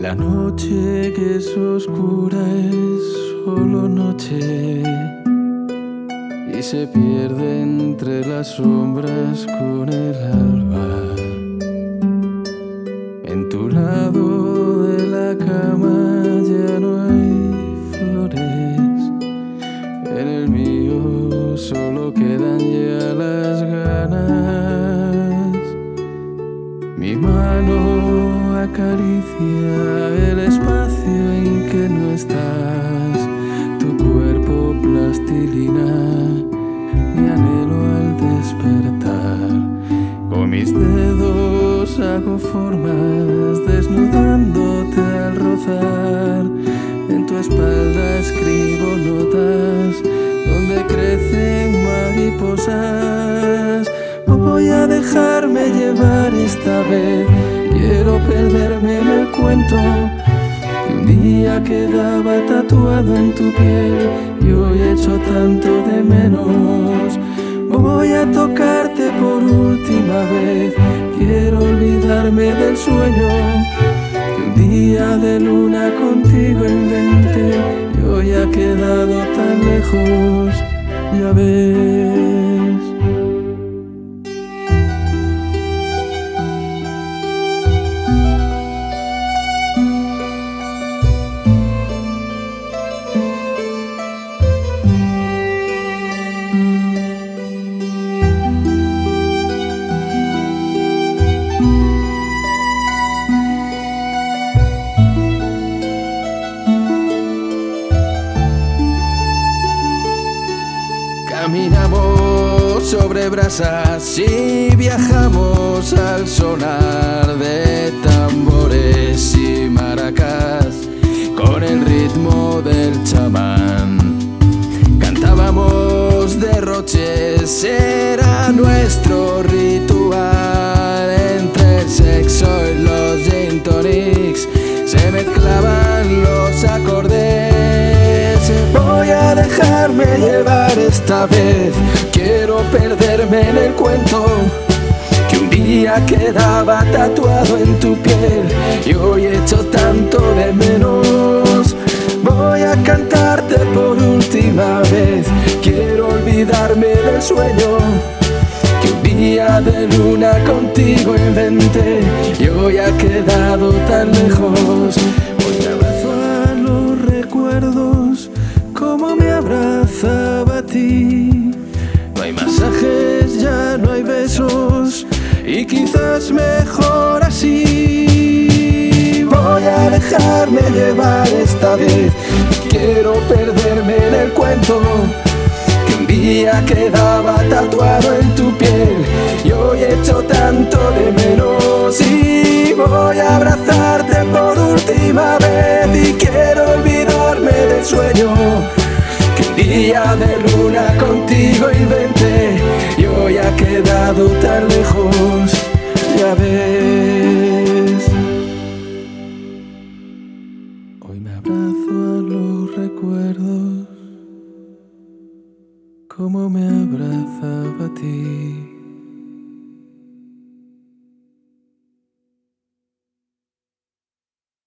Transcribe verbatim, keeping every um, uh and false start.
La noche que es oscura es solo noche y se pierde entre las sombras con el alba. En tu lado de la cama ya no hay flores, en el mío solo quedan ya las ganas. Mi mano acaricia el espacio en que no estás, tu cuerpo plastilina, mi anhelo al despertar. Con mis dedos hago formas desnudándote al rozar, en tu espalda escribo notas donde crecen mariposas. Voy a dejarme llevar esta vez, quiero perderme en el cuento que un día quedaba tatuado en tu piel y hoy echo tanto de menos. Voy a tocarte por última vez, quiero olvidarme del sueño que un día de luna contigo inventé y hoy ha quedado tan lejos, ya ves. Caminamos sobre brasas y viajamos al sonar de tambores y maracas con el ritmo del chamán. Cantábamos derroches, era nuestro ritual. Entre el sexo y los gin tonics se mezclaban los acordes. Voy a dejarme llevar esta vez, quiero perderme en el cuento que un día quedaba tatuado en tu piel y hoy echo tanto de menos. Voy a cantarte por última vez, quiero olvidarme del sueño que un día de luna contigo inventé y hoy ha quedado tan lejos. Hoy me abrazo a los recuerdos como me abrazaba a ti. No hay masajes, ya no hay besos y quizás mejor así. Voy a dejarme llevar esta vez, quiero perderme en el cuento que un día quedaba tatuado en tu piel y hoy echo tanto de menos. Y voy a abrazarte por última vez y quiero olvidarme del sueño que un día de luna contigo inventé y hoy ha quedado tan lejos, ya ves. Hoy me abrazo a los recuerdos como me abrazaba a ti.